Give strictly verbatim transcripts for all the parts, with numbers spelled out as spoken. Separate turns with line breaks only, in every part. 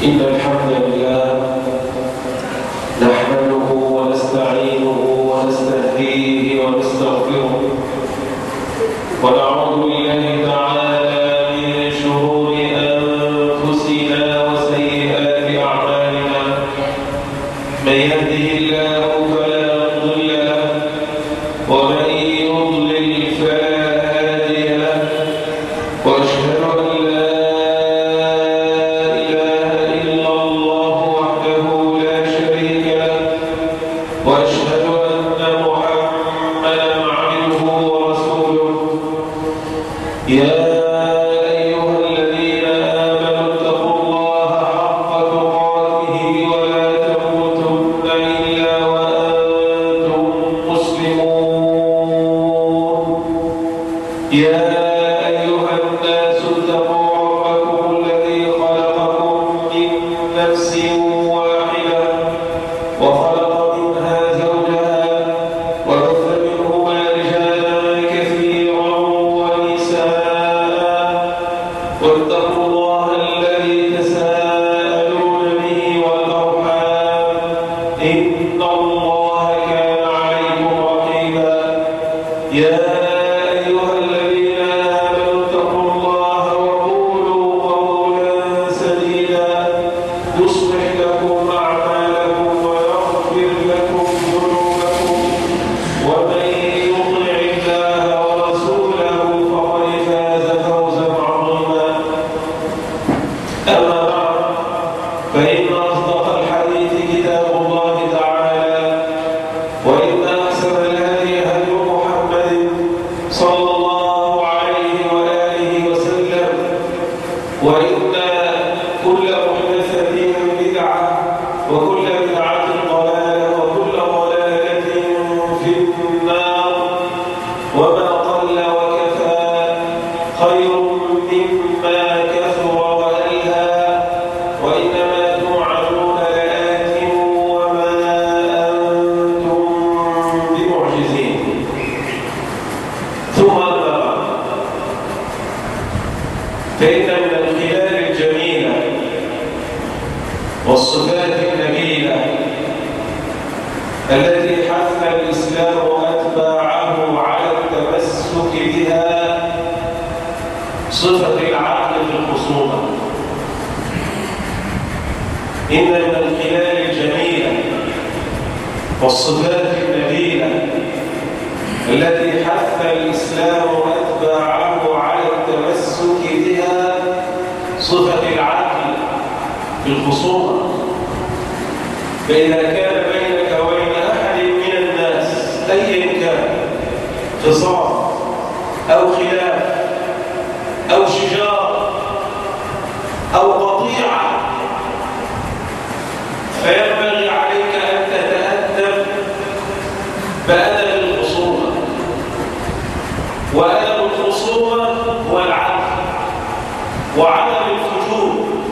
إن الحمد لله نحمده ونستعينه ونستهديه ونستغفره ونعوذ بالله تعالى من شرور أنفسنا وسيئات أعمالنا. من يهده الله فلا مضل له ومن يضلل فلا هادي له وأشهد أن لا إله إلا الله وحده لا شريك له وأشهد أن محمدا عبده ورسوله. يا أيها الذين آمنوا اتقوا الله حق تقاته ولا تموتن إلا وأنتم مسلمون. يا أيها الناس اتقوا ربكم الذي خلقكم من نفس واحدة وخلق منها زوجها وبث منهما رجالا كثيرا ونساء واتقوا الله الذي تساءلون به والأرحام إن الله كان عليكم رقيبا. يا أيها الذين آمنوا اتقوا الله وقولوا قولا سديدا يصلح لكم أعمالكم ويغفر لكم ذنوبكم ومن يطع الله ورسوله فقد فاز فوزا عظيما. أما بعد فإن أصدق الحديث كتاب الله تعالى وإن أحسن الهدي هدي محمد صلى الله عليه وآله وسلم وإن كل محدثة بدعة وكل بدعة ضلالة وكل ضلالة في النار. وما قل وكفى خير مما كثر وألهى وإنما توعدون لآت وما أنتم بمعجزين. ثم أما بعد فإن من الخلال الجميلة والصفات النبيلة التي حث الإسلام أتباعه على التمسك بها صفة العقل في الخصومة. إن من الخلال الجميلة والصفات النبيلة التي حث الإسلام أتباعه على التمسك بها صفة العقل في الخصومة. فإذا كان بينك وبين أحد من الناس أيا كان خصام أو خلاف أو شجار أو قطيعة فينبغي عليك أن تتأدب بأدب الخصومة. وأدب الخصومة هو العدل وعدم الفجور.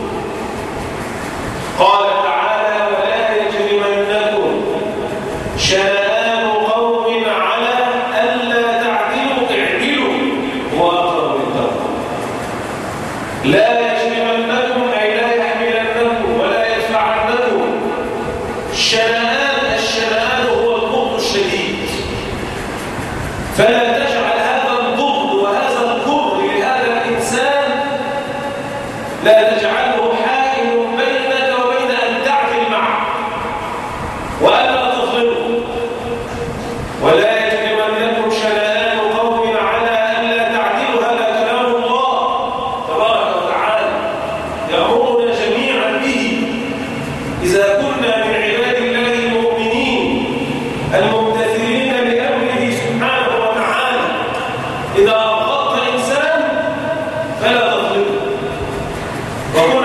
قال تعالى: ولا يجرمنكم شنآن قوم على ألا تعدلوا اعدلوا هو أقرب للتقوى. لا يجرمنكم أي لا يحملنكم ولا يدفعنكم شنآن. الشنآن هو البغض الشديد، فلا تجعل هذا البغض وهذا الكره لهذا الإنسان لا تجعله حائل بينك وبين أن تعدل معه وألا تظلمه. ولا يجرمنكم شنآن قوم على ألا تعدلوا. هذا كلام الله تبارك وتعالى يأمرنا جميعا به إذا كنا من عباد الله المؤمنين الممتثلين لأمره سبحانه وتعالى. إذا أبغضت إنسان فلا تظلمه وكن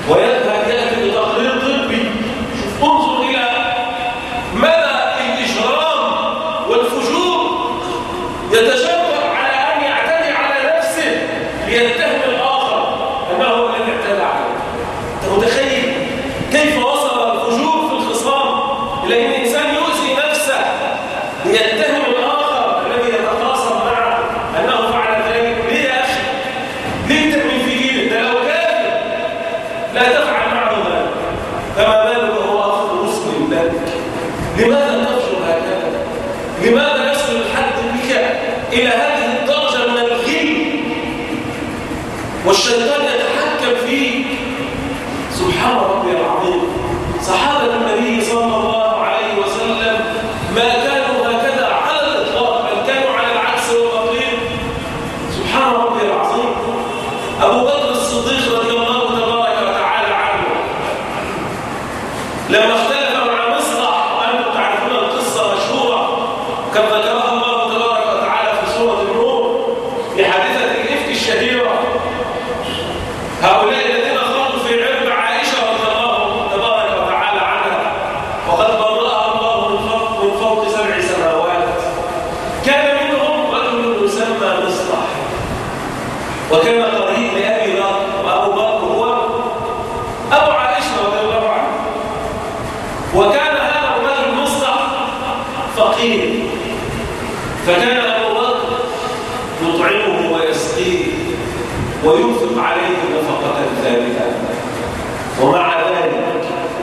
ويذهب يأتي بتقرير طبي. انظر إلى مدى الإجرام والفجور، يتجرأ على أن يعتدي على نفسه ليتهم الآخر أنه هو الذي اعتدى عليه. أنت متخيل كيف وصل الفجور في الخصام إلى أن الإنسان يؤذي نفسه ليتهم الآخر الذي يتخاصم معه أنه فعل ذلك؟ ليه يا أخي؟ ليه تأمن في دينك؟ ده لو كافر لا تفعل معه ذلك، فما بالك وهو أخ مسلم لك؟ لماذا تفجر هكذا؟ لماذا يصل الحد بك إلى هذه الدرجة من الغل والشيطان يتحكم فيك؟ سبحان ربي العظيم. صحابة النبي صلى الله عليه وسلم ما كانوا هكذا على الإطلاق، بل كانوا على العكس والنقيض. سبحان ربي العظيم. أبو بكر الصديق رضي الله تبارك وتعالى عنه لما اختلف مع مصطح، وأنتم تعرفون القصة مشهورة كما ذكرها الله تبارك وتعالى في سورة النور في حادثة الإفك الشهيرة. هؤلاء الذين خاضوا في عرض عائشة رضي الله تبارك وتعالى عنها وقد برأها الله من فوق من فوق سبع سماوات، كان منهم رجل يسمى مصطح، وكان قريب لأبي بكر، وأبو بكر هو أبو عائشة رضي الله عنه. وكان هذا الرجل مصطح فقير، فكان أبو بكر يطعمه ويسقيه وينفق عليه نفقة ثابتة. ومع ذلك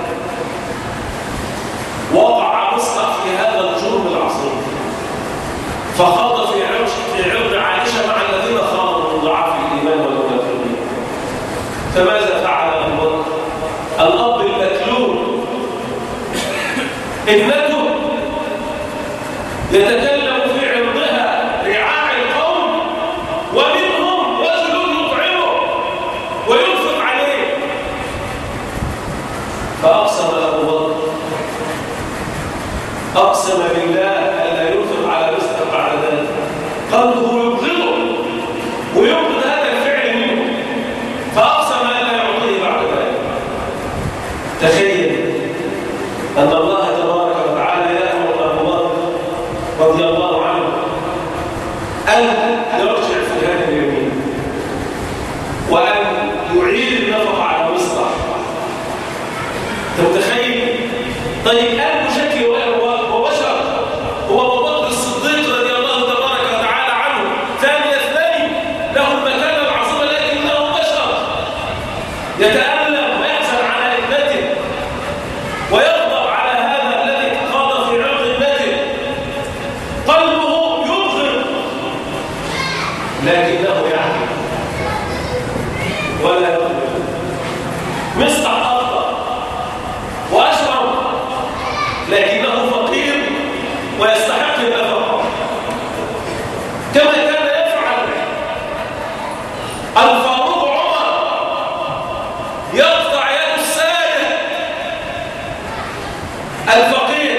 وقع مصطح في هذا الجرم العظيم، فخاض في عرض في عرض عائشة مع الذين خاضوا من ضعاف الإيمان والمنافقين. فماذا فعل أبو بكر؟ الأب المكلول ابنته يتكلم في عرضها رعاع القوم، ومنهم رجل يطعمه وينفق عليه. فأقسم أبو بكر، أقسم بالله ألا ينفق على مصطح بعد ذلك. قلبه يبغضه ويبغض هذا الفعل منه، فأقسم ألا يعطيه بعد ذلك. تخيل أن الله تبارك وتعالى يأمر أبو بكر رضي الله عنه أن يرجع في هذا اليمين وأن يعيد النفقة على مصطح. أنت متخيل؟ طيب قلبه شكل وبشر، هو أبو بكر الصديق رضي الله تبارك وتعالى عنه ثاني اثنين، له المكانة العظيمة، لكنه بشر يتألم ويحزن على ابنته ويغضب على هذا الذي خاض في عرض ابنته. قلبه يبغض لكنه يعلم ولا يغضب. مصطح أخطأ وأشرب لكنه فقير ويستحق النفقة، كما كان يفعل الفاروق عمر، يقطع يد السائل الفقير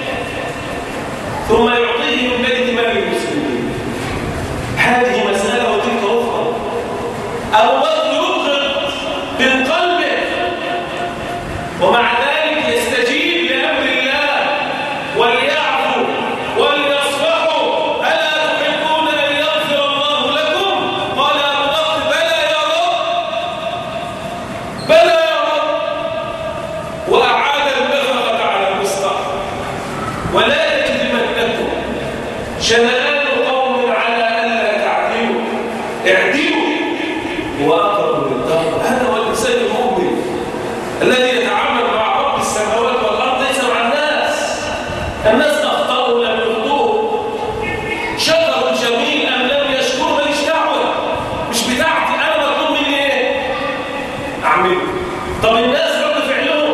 ثم يعطيه من بيت مال المسلمين. هذه مسألة وتلك أخرى. أبو بكر يبغض من قلبه، ومع ذلك يستجيب لأمر الله وليعفوا وليصفحوا. ألا تحبون أن يغفر الله لكم؟ قال أبو بكر بلى يا رب، بلى يا رب. وأعاد النفقة على المصطح. ولا يجرمنكم شنآن قوم على ألا تعدلوا، اعدلوا هو أقرب للتقوى. هذا هو الإنسان المؤمن الذي يتعامل مع رب السماوات والأرض، ليس مع الناس. الناس أخطأوا لم يرضوه، شكروا الجميل أم لم يشكروا، ماليش دعوة، مش بتاعتي أنا، مطلوب مني إيه؟ أعمله. طب الناس رد فعلهم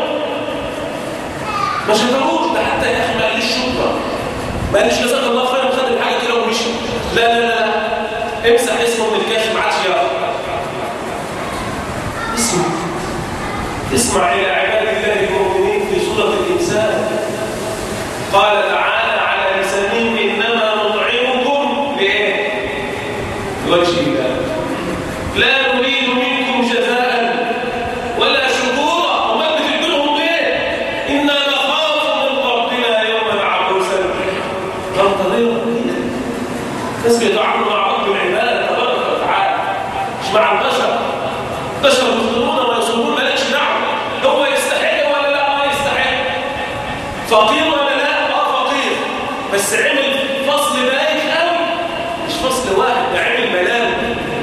ما شكروش، ده حتى يا أخي ما قاليش شكرا، ما قاليش جزاك الله خير وخد الحاجة كده ومشي. لا لا لا لا، امسح اسمه من الكاش، ما عادش يعرف اسمه. اسمع إلى عباد الله المؤمنين في سورة الإنسان، قال تعالى على لسانهم إنما نطعمكم لإيه؟ لوجه الله، لا نريد منكم جزاء ولا شكورا بس عمل فصل بايخ قوي، مش فصل واحد، ده عمل ملام.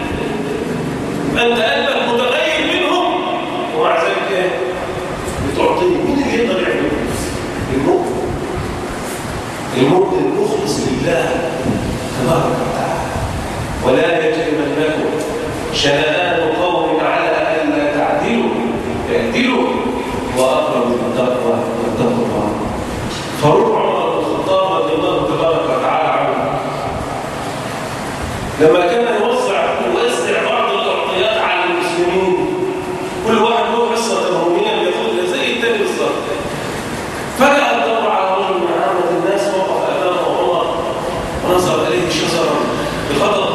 فانت قلبك متغير منهم ومع ذلك ايه؟ بتعطيه. مين اللي يقدر يعمل؟ المؤمن. المؤمن المخلص لله تبارك وتعالى. ولا يجرمنكم شنآن قوم على ألا تعدلوا اعدلوا وأقرب للتقوى واتقوا الله. فاروق عمر بن الخطاب رضي الله تبارك وتعالى عنه لما كان يوزع ويوزع بعض التعطيات على المسلمين، كل واحد له حصة تموينية بياخدها زي التاني بالظبط. فجأة الدور على رجل من عامة الناس وقف أمامه عمر ونظر إليه شزرا بغضب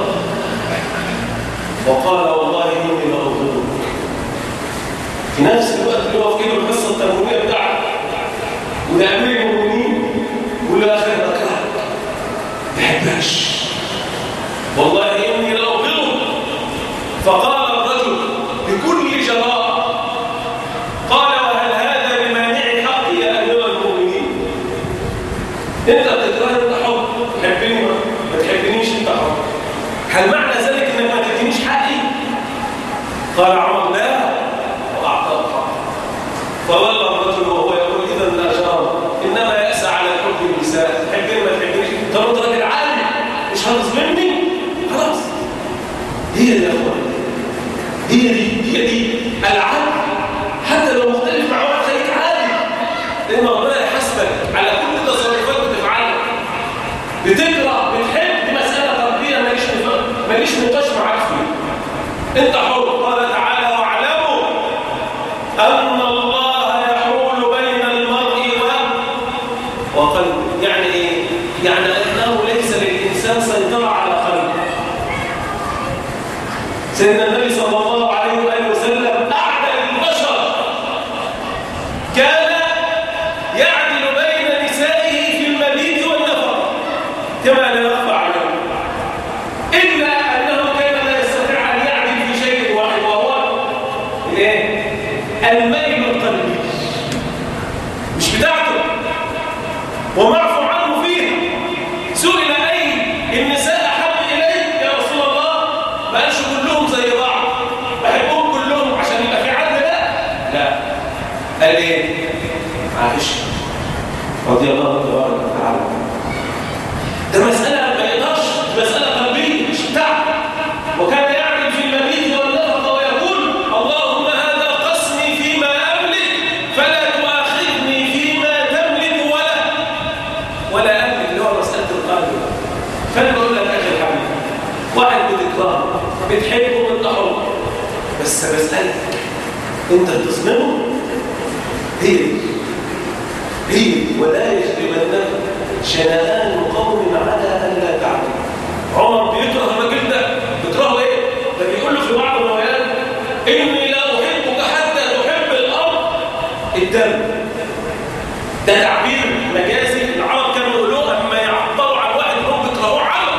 وقال والله إني لأبغضك. في نفس الوقت اللي هو في كده الحصة التموينية بتاعته وده أمير المؤمنين يقول له آخر بكرهك ما بحبكش والله إني لأبغضك. فقال الرجل بكل جراء قال وهل هذا بمانع حقي يا أمير المؤمنين؟ أنت بتكرهني أنت حر، تحبني ما تحبنيش أنت حر. هل معنى ذلك أنك ما تدينيش حقي؟ قال عمر لا، وأعطاه حقه. فولى الرجل وهو يقول إذا لا جرم، إنما يأسى على الحب النساء، تحبني ما تحبنيش. طب أنت راجل عالي مش هتظلمني؟ خلاص. هي دي يا أخوان، هي دي هي دي العدل. حتى لو مختلف مع واحد خليك عادي، لأن ربنا يحاسبك على كل تصرفات بتفعلها. بتكره بتحب، دي مسألة تربية ماليش ماليش نقاش معاك فيه. أنت حر. قال تعالى واعلموا أن الله يحول بين المرء وقلبه. يعني إيه؟ يعني أنه ليس للإنسان سيطرة على قلبه. سيدنا النبي صلى الله عليه وآله وسلم أعدل البشر، كان يعدل بين نسائه في المبيت والنفر كما لا يخفى عليه، إلا أنه كان لا يستطيع أن يعدل في شيء واحد وهو إيه؟ الميل القلبي، مش بتاعته ومعفو عنه فيه. سئل أي النساء أحب إليك يا رسول الله؟ ما قالش كلهم زي بعض بحبهم كلهم عشان يبقى في عدل، لا لا، قال ايه؟ عائشة رضي الله تبارك وتعالى. ده مسألة ما يقدرش، مسألة قلبية مش بتاعته. وكان يعمل في المبيت والنفقة ويقول اللهم هذا قسمي فيما أملك فلا تؤاخذني فيما تملك ولا ولا أملك، اللي هو مسألة القلب. فأنا بقول لك أخي الحبيب، واحد بتكرهه بتحبه وانت حر، بس بسألك انت بتظلمه؟ هي هي ولا يجرمنك شنآن قوم على ان لا تعدل. عمر بيكره الراجل ده، بيكرهه ايه؟ ده بيقول له في بعض الروايات اني لا احبك حتى تحب الارض الدم. ده تعبير مجازي العرب كانوا يقولوه اما يعبروا عن واحد هم بيكرهوه عرب.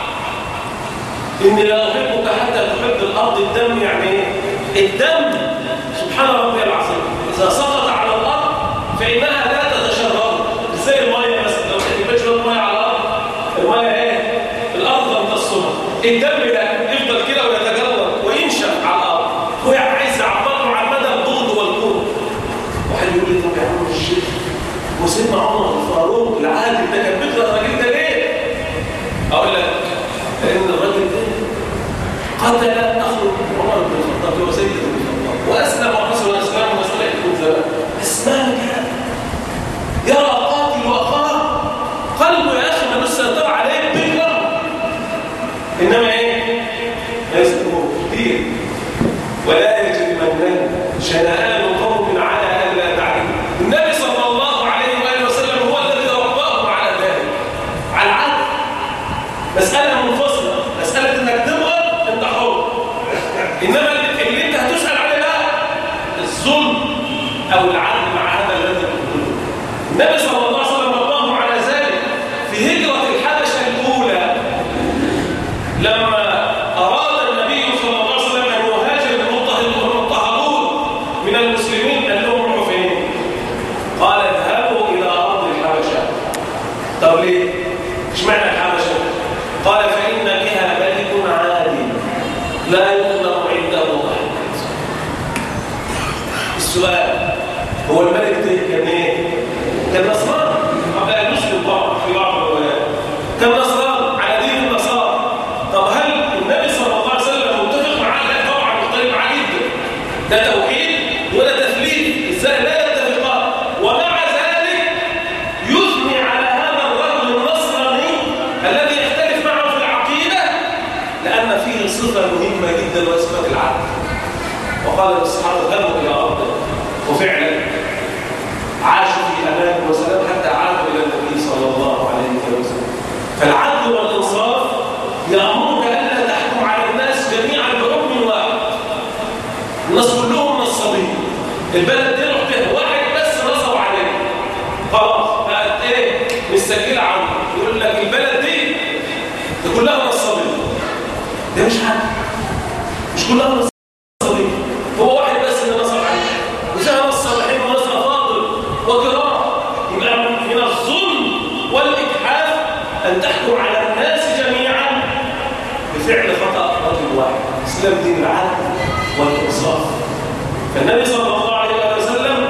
إني لا أحبك حتى تحب الأرض الدم. يعني إيه؟ الدم سبحان ربي العظيم إذا سقط على الأرض فإنها لا تتشرب زي المية مثلا. لو تحبش المية على الأرض، المية إيه؟ الأرض تمتصها. الدم ده يفضل كده ويتجرد وينشف على الأرض. هو عايز يعبره عن مدى البغض والكره. واحد يقول لي طب يا عم الشيخ وسيدنا عمر الفاروق العادل ده كان بيكره الراجل ده ليه؟ أقول لك لأن الرجل ده قتل أخو عمر بن الخطاب وسيد بن الخطاب وأسلم وحسن الإسلام وسلم من زمان. أسلام كان يرى قاتل وأخاه قلبه يا أخي ما نسيطر عليه بكره، إنما إيه؟ يسلمه كثير. ولا يجرمنك شنآن قوم على أن لا تعدلوا. النبي صلى الله عليه وآله وسلم هو الذي رباهم على ذلك، على العدل. مسألة منفصلة، مسألة إنك تبغض أنت حر، إنما اللي أنت هتسأل عليه بقى الظلم أو العدل مع هذا الذي تقوله. النبي صلى الله عليه وسلم رباهم على ذلك في هجرة الحبشة الأولى، لما أراد النبي صلى الله عليه وسلم أن يهاجر المضطهدون من المسلمين قال لهم روحوا فين؟ قال اذهبوا إلى أرض الحبشة. طب ليه؟ السؤال هو الملك ده كان ايه؟ كان نصراني قبل ان يسلم طبعا في بعض الروايات كان نصراني على دين النصارى. طب هل النبي صلى الله عليه وسلم متفق معاه؟ لا طبعا مختلف معاه جدا. ده توحيد ولا تثليث، ازاي لا يتفقان؟ ومع ذلك يثني على هذا الرجل النصراني الذي يختلف معه في العقيده لان فيه صفه مهمه جدا واسمها العدل. وقال الصحابه ذهبوا الى ارضه وفعلا عاشوا في امان وسلام حتى عادوا الى النبي صلى الله عليه وسلم. فالعدل والانصاف يامرك الا تحكم على الناس جميعا بحكم واحد. الناس كلهم نصابين، البلد دي رحت واحد بس نصب عليه خلاص بقت ايه مستكيله عنه، يقول لك البلد دي دي كلها نصابين. ده مش حد، مش كلها نصابين، هو واحد بس اللي نصب عليه وفيها نص صالحين وناس افاضل وكرام. يبقى من الظلم والاجحاف ان تحكم على الناس جميعا بفعل خطا رجل واحد. الاسلام دين العدل والانصاف. فالنبي صلى الله عليه وسلم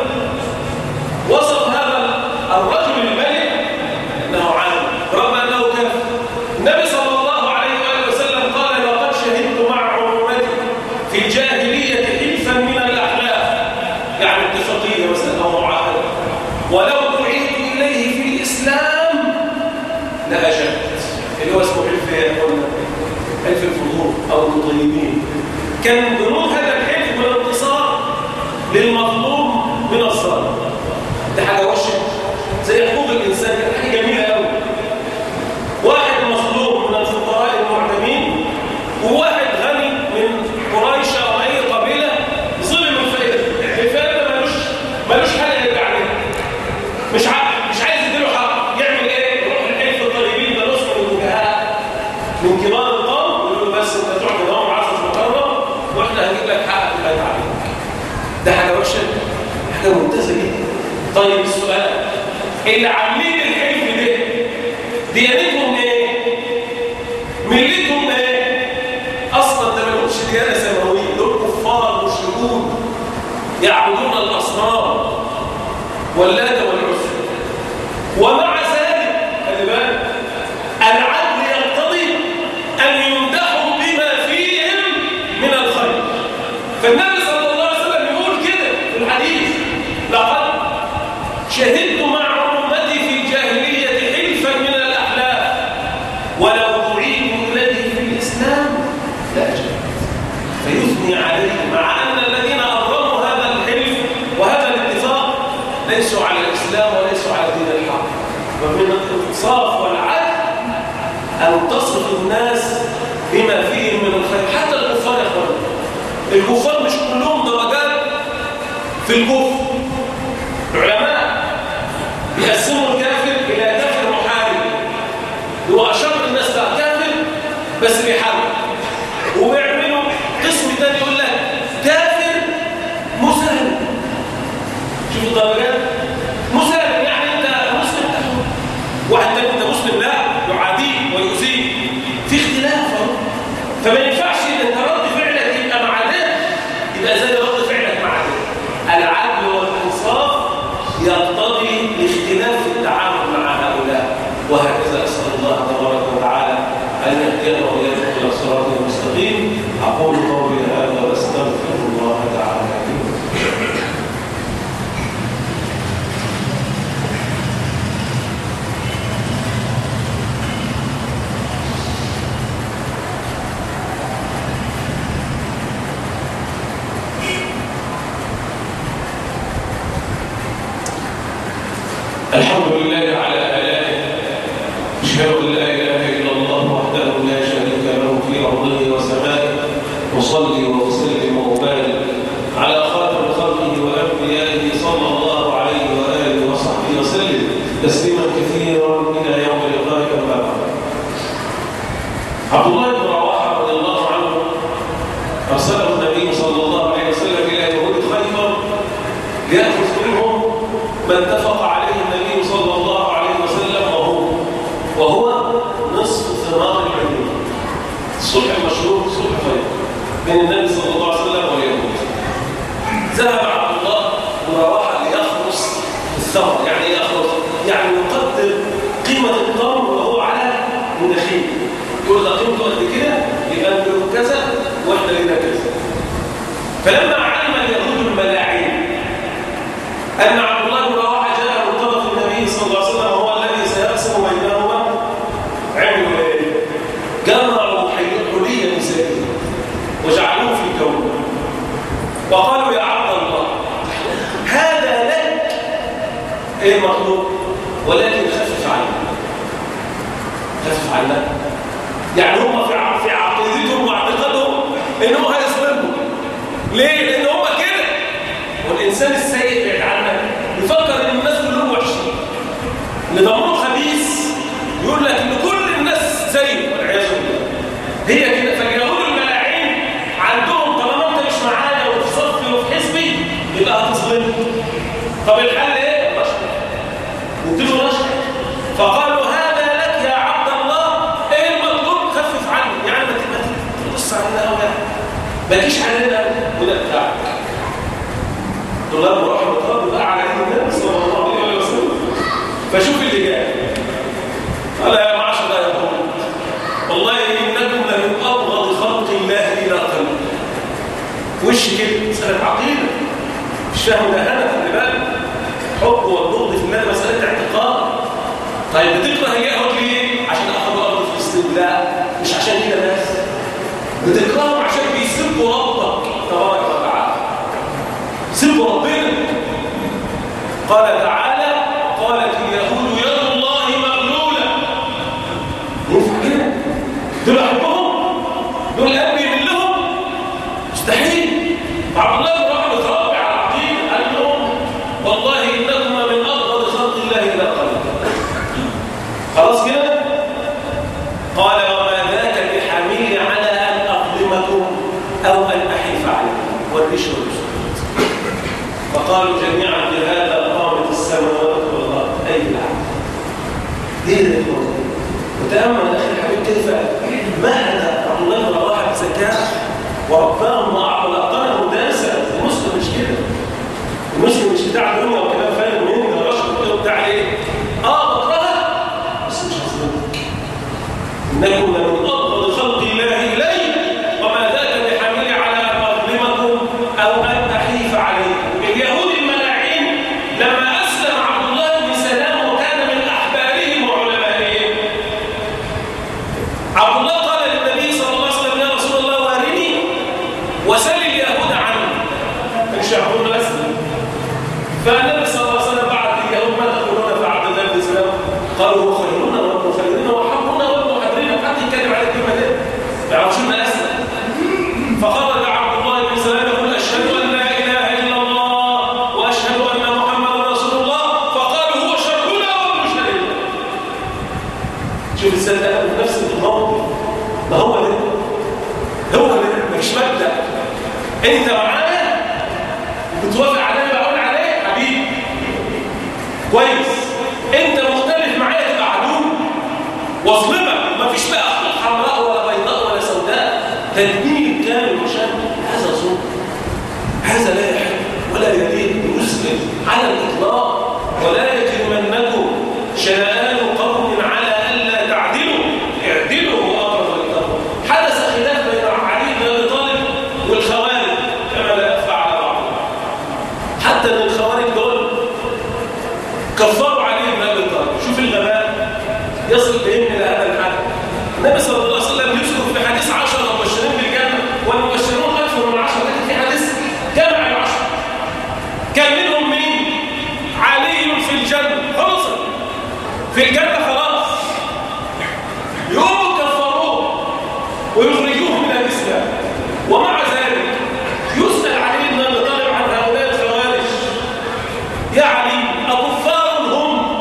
وصف هذا الرجل الملك انه عالم رغم انه كافر. النبي صلى الله عليه وسلم قال لقد شهدت مع عمومتي في الجاهليه حلفا من الاحلاف، يعني اتفاقيه مثلا او معاهده، ولو دعيت اليه في الاسلام لاجبت. اللي هو اسمه حلف ايه؟ حلف الفضول او المطيبين. كان بنود هذا الحلف والانتصار للمظلوم من الظالم. دي حاجه وحشه زي حقوق الانسان، كانت حاجه جميله قوي. واحد مظلوم من الفقراء المعدمين وواحد غني من قريش او اي قبيله ظلم الفقير. الفقير ده ملوش ملوش حاجه يرجع عليها، مش عارف مش عايز يديله حق، يعمل ايه؟ يروح للحلف الطيبين ده نص من الوجهاء من كبار القوم يقول له بس انت تروح لهم عصر مكرم واحنا هنجيب لك حقك وبقيت عليك. ده حاجه وحشه، حاجه ممتازه جدا. طيب السؤال، اللي عاملين الحلف ده ديانتهم ايه؟ ملتهم ايه؟ اصلا ده ما لهمش ديانه سماويه، دول كفار مشركون يعبدون الاصنام واللات والعزى. ومع ذلك خلي بالك العدل يقتضي ان يمدحوا بما فيهم من الخير. فالنبي صلى الله عليه وسلم يقول كده في الحديث لقد شهدت مع امتي في الجاهليه حلفا من الاحلاف ولو دعيت اليه في الاسلام لاجبت. فيثني عليه مع ان الذين ابرموا هذا الحلف وهذا الاتفاق ليسوا على الاسلام وليسوا على دين الحق. ومن الانصاف والعدل ان تصف الناس بما فيهم من الخير. حتى الكفار يا اخوان، الكفار مش كلهم درجات في الكفر. العلماء بيقسموا الكافر الى كافر محارب، هو اشر الناس بقى كافر بس بيحارب، وبيعملوا قسم تاني يقول لك كافر مسلم. شوف الدرجات، مسلم يعني انت مسلم تحكم، واحد تاني انت مسلم لا يعاديك ويؤذيك، في اختلاف. فما ينفعش ان انت رد فعلك يبقى مع ده يبقى زي رد فعلك مع ده. العدل والانصاف يقتضي الاختلاف في التعامل مع هؤلاء، وهكذا اسال الله تبارك وتعالى ان يهدينا واياكم الى الصراط المستقيم. اقول قولي هذا واستغفر الله تعالى. الحمد لله على آلائه، أشهد أن لا إله إلا الله وحده لا شريك له في أرضه وسمائه، وصلي وأسلم وأبارك على خاتم خلقه وأنبيائه صلى الله عليه وآله وصحبه وسلم تسليما كثيرا إلى يوم لقائك. أما بعد، عبد الله بن رواحة رضي الله عنه أرسله النبي صلى الله عليه وسلم إلى يهود خيبر ليأخذ منهم ما اتفق عليه النبي صلى الله عليه وسلم وهو وهو نصف ثمار العلم، الصلح المشهور صلح خيبر بين النبي صلى الله عليه وسلم واليهود. ذهب عبد الله الثمر. يعني ايه اخلص؟ يعني يقدر قيمه التمر وهو على النخيل، يقول ده قيمته قد كده يبقى له كذا واحنا لنا كذا. فلما علم اليهود الملاعين ان عبد الله بن رواحه جاء مرتبط النبي صلى الله عليه وسلم هو الذي سيقسم بينهما، عملوا ايه؟ جمعوا حليه نسائيه وجعلوه في كون وقالوا يا عبد الله هذا لك ايه المطلوب ولكن خفف عنا، خفف عنا. يعني هم في عقيدتهم واعتقادهم ان هو هيصبروا. ليه؟ لان هم كده. والانسان السيء بعيد عنك يفكر ان الناس كلهم وحشين، اللي ضمنه خبيث يقول لك ان كل الناس زيه والعياذ بالله. هي كده. فاليهود الملاعين عندهم طالما انت مش معايا وفي صفي وفي حزبي يبقى هتظلمني. طب الحل ايه؟ رشد. اديله رشد. فقالوا هذا لك يا عبد الله، ايه المطلوب؟ خفف عني. يعني ما تبص علينا قوي، ما تجيش علينا وده بتاعك. طلاب ورحمه الله بقى على ايد النبي صلى الله عليه وسلم. فشوف اللي جاي. قال يا معشر اليهود والله انكم لمن ابغض خلق الله الى قلبي. وش كده؟ مساله عقيده، مش فاهم ده هنا. خلي بالك، حب والبغض في الله مساله اعتقاد. طيب بتكره اليهود ليه؟ عشان اخذوا ارض فلسطين؟ لا، مش عشان كده بس. بتكرههم عشان بيسبوا ربك تبارك وتعالى، سبوا ربنا. قال تعالى قالت اليهود يد الله مغلوله. ينفع كده؟ دول احبهم؟ دول قلبي من لهم؟ مستحيل. عبد الله بن رواحه متربي على العقيده، قال لهم والله انكما من ابغض خلق الله الى قلبي. خلاص كده؟ قال وما ذاك بحميل على ان اظلمكم او ان احيف عليكم والرشوه والسكوت. فقالوا جميعا بهذا قامت السماوات والارض اي العبد. ايه ده الموضوع؟ وتامل اخي الحبيب كيف مهد عبد الله بن رواحه بذكاء ورباهم واعطاهم درسا. المسلم مش كده. المسلم مش بتاع الدنيا وكلام فارغ مني ده رشد بتاع ايه؟ اه بكرهها بس مش هظلمك. انكم لمن ابغض خلق الله الي وما ذاك بحميل على ان اظلمكم او ان احيف عليكم. اليهود الملاعين لما اسلم عبد الله بن سلام وكان من احبارهم وعلمائهم، عبد الله قال للنبي صلى الله عليه وسلم يا رسول الله وارني وسل اليهود عني. مش يعبدون اسلم. فالنبي صلى الله عليه وسلم بعد اليهود ما تقولون في عبد الله بن سلام؟ قالوا هو خيرنا وابن خيرنا وحبنا وابن حبرنا. حد يتكلم على الكلمه دي ما يعرفش ان اسلم. فخرج عبد الله بن سلام يقول اشهد ان لا اله الا الله واشهد ان محمدا رسول الله. فقالوا هو شرنا وابن شرنا. شوف ازاي ده في نفس الموضوع. ما هو ده هو ده مفيش مبدا. انت معايا بتوافق عليه بقول عليه حبيبي كويس. انت مختلف معايا تبقى عدو واظلمك. مفيش بقى خطوط حمراء ولا بيضاء ولا سوداء. تدمير كامل وشامل. هذا ظلم، هذا لا يحل ولا يليق بمسلم على الاطلاق. ولا يجرمنكم شنآن قوم على الا تعدلوا اعدلوا هو اقرب للتقوى. حدث خلاف بين علي بن ابي طالب والخوارج كما لا يخفى على بعض، حتى ان الخوارج دول كفروا علي بن ابي طالب. شوف الغباء يصل بهم الى هذا الحد. النبي صلى الله عليه وسلم يذكر في حديث عشرة مبشرين بالجنه والمبشرون اكثر من عشرة، لكن في حديث جمع العشرة كان منهم مين؟ علي في الجنه. خلص في الجنه خلاص. يقوموا كفروه ويخرجوه من الاسلام. ومع ذلك يسال علي بن ابي طالب عن هؤلاء الخوارج. يا علي أكفار هم؟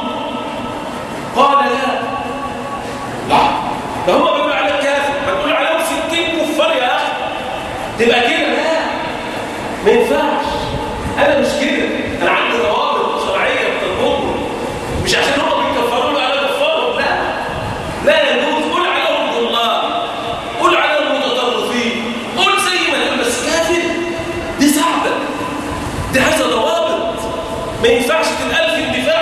قال لا. لا ده هم بيقولوا عليك كافر، هتقول عليهم ستين كفار يا اخي تبقى كده؟ لا ما ينفعش. انا مش كده، انا عندي ضوابط شرعيه بتضبطني. مش عشان هم بيكفروني انا كفارهم. لا لا يجوز. قول عليهم ضلال، قول عليهم متطرفين، قول زي ما تقول، بس كافر دي صعبه. دي عايزه ضوابط. ما ينفعش تتقال في الدفاع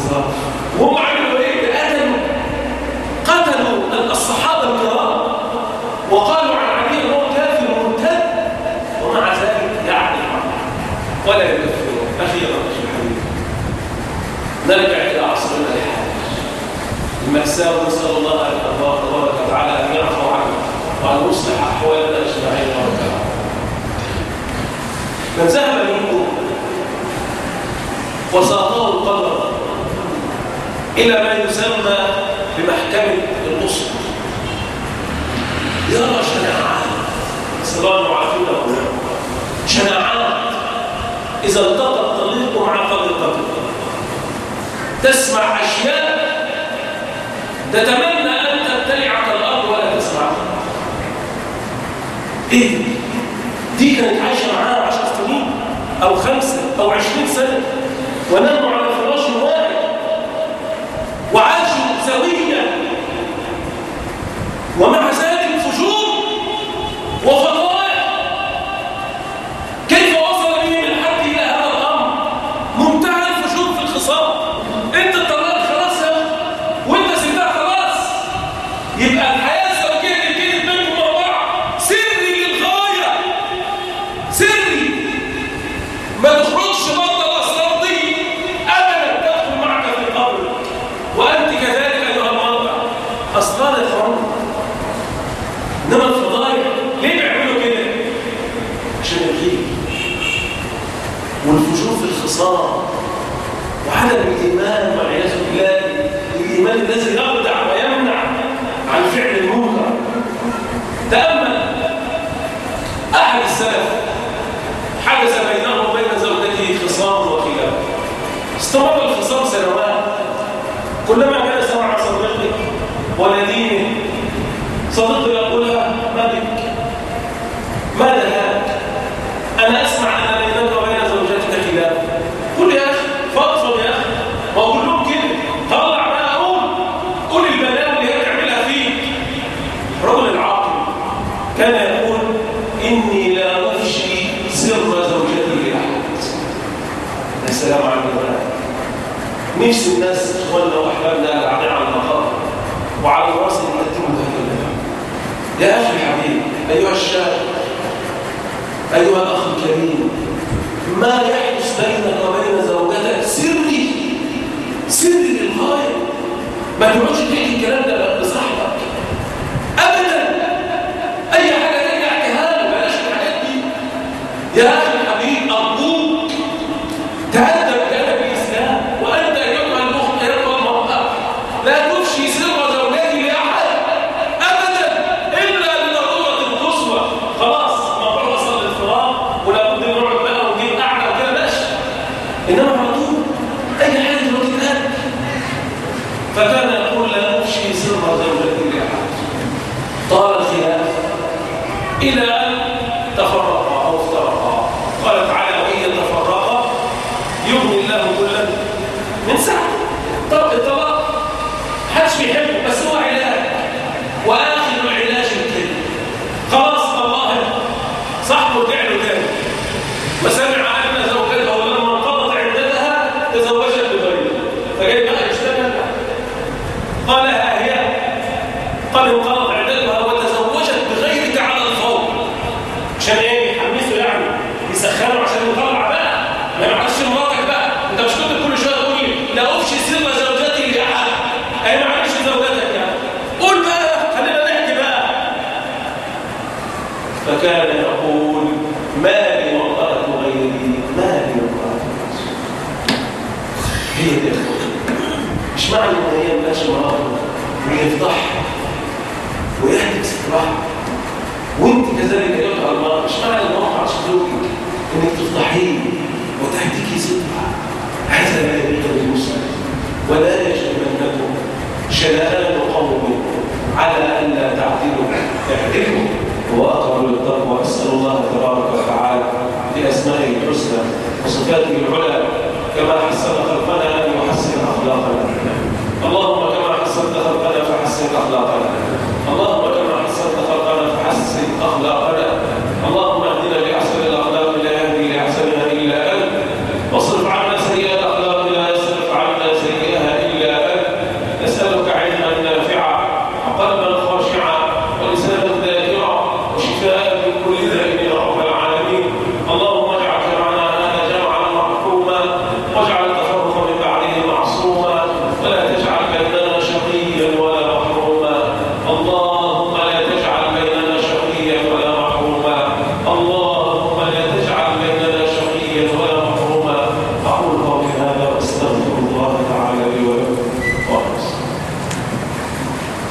الأنصار وهم عملوا إيه؟ قتلوا قتلوا الصحابة الكرام وقالوا عن علي أنه كافر مرتد ومع ذلك يعدل ولا يكفر. أخيرا أخي الحبيب نرجع إلى عصرنا الحالي المأساة ونسأل الله تبارك وتعالى أن يعفو عنه وأن يصلح أحوالنا أجمعين وبركاته. من ذهب منكم وساقه القدر إلى ما يسمى بمحكمة الأسرة يرى شناعات صلاة وعافية شناعات إذا التقى الطريق مع طريقته تسمع أشياء تتمنى أن تبتلعك الأرض ولا تسمعها. إيه؟ دي كانت عايشة معاها عشر سنين أو خمسة أو عشرين سنة وناموا على فراش واحد وعاشوا سويا ومع ذلك فجور وفضائح. كيف وصل بهم الحد إلى هذا الأمر؟ منتهى الفجور في الخصام. أنت طلعت خلاص وأنت سبتها خلاص، يبقى الحياة الزوجية اللي كانت بينكم مع بعض سري للغاية، سري ما تخرجش بره الأسرار دي أبدا، تدخل معك في القبر وأنت كذلك أيها المرأة. أسرار الحرام إنما الفضائح ليه بيعملوا كده؟ عشان الغيب والفجور في الخصام وعدم الإيمان والعياذ بالله، الإيمان الذي يخدع ويمنع عن فعل المنكر. تأمل أحد السلف حدث بينه وبين زوجته خصام وخلاف، استمر الخصام سنوات، كلما كان سمع صديقه ولدينه صديقه يقولها مالك ماذا هذا؟ أنا أسمع أن بينك وبين زوجتك خلاف. قل يا أخي فضفض يا أخي، وأقول لهم كده طلع بقى أقول قول البلاء اللي هي تعملها فيك. الرجل العاقل كان يقول إني لا أفشي سر زوجتي لأحد. يا سلام على البلاء. نفس الناس إخواننا وأحبابنا قاعدين على المقام وعلى الراس يقدموا هذا البلاء. يا أخي الحبيب أيها الشاب أيها الأخ الكريم، ما يحدث بينك وبين زوجتك سري سري للغاية. ما تقعدش تحكي الكلام ده لصاحبك أبدا. أي حاجة ترجع كهانة بلاش الحاجات دي. يا أخي الحبيب أرجوك تأدب بأدب الإسلام، وأنت أيها الأخت أيها المرأة لا تفشي سر زوجتك لأحد أبدا إلا لضرورة القصوى. خلاص الموضوع وصل للفراق ولا بد نقعد بقى ونجيب أعلى وكده ماشي، إنما على طول أي حاجة دلوقتي تتقال. فكان يقول لا أفشي سر زوجتي لأحد. طال الخلاف إلى أن تفرقا أو افترقا. قال تعالى وإن يتفرقا يغني الله كلا من سعته. طب الطلاق محدش بيحبه بس هو علاج، وآخر العلاج الكلمة. خلاص الله صاحبه رجع له تاني وسمع أن زوجته لما انقضت عدتها تزوجت بغيره، فجاي بقى يشتغل. قال ها هي قد انقضت عدتها وتزوجت بغيرك على الفور. عشان ايه؟ يحمسوا يعني يسخنوا عشان يطلع بقى. ما يعرفش مراتك بقى، انت مش كنت كل شويه تقول لي لا افشي سر زوجتي لاحد. اي ما عرفش زوجتك يعني قول بقى، خلينا نحكي بقى. فكان يقول ما لي وامرأة غيري، ما لي وامرأة غيري. هي دي مش معنى ان هي ماشيه مراته ويفضحها ويهتك سترها وانت كذلك ايها المرأة، مش معنى ان وقع زوجك انك تفضحيه وتهتكي سترها. هذا لا يليق بالمسلم، ولا يجرمنكم شنآن قوم على ان لا تعدلوا اعدلوا هو اقرب للتقوى. اسال الله تبارك وتعالى باسمائه الحسنى وصفاته العلى كما حسن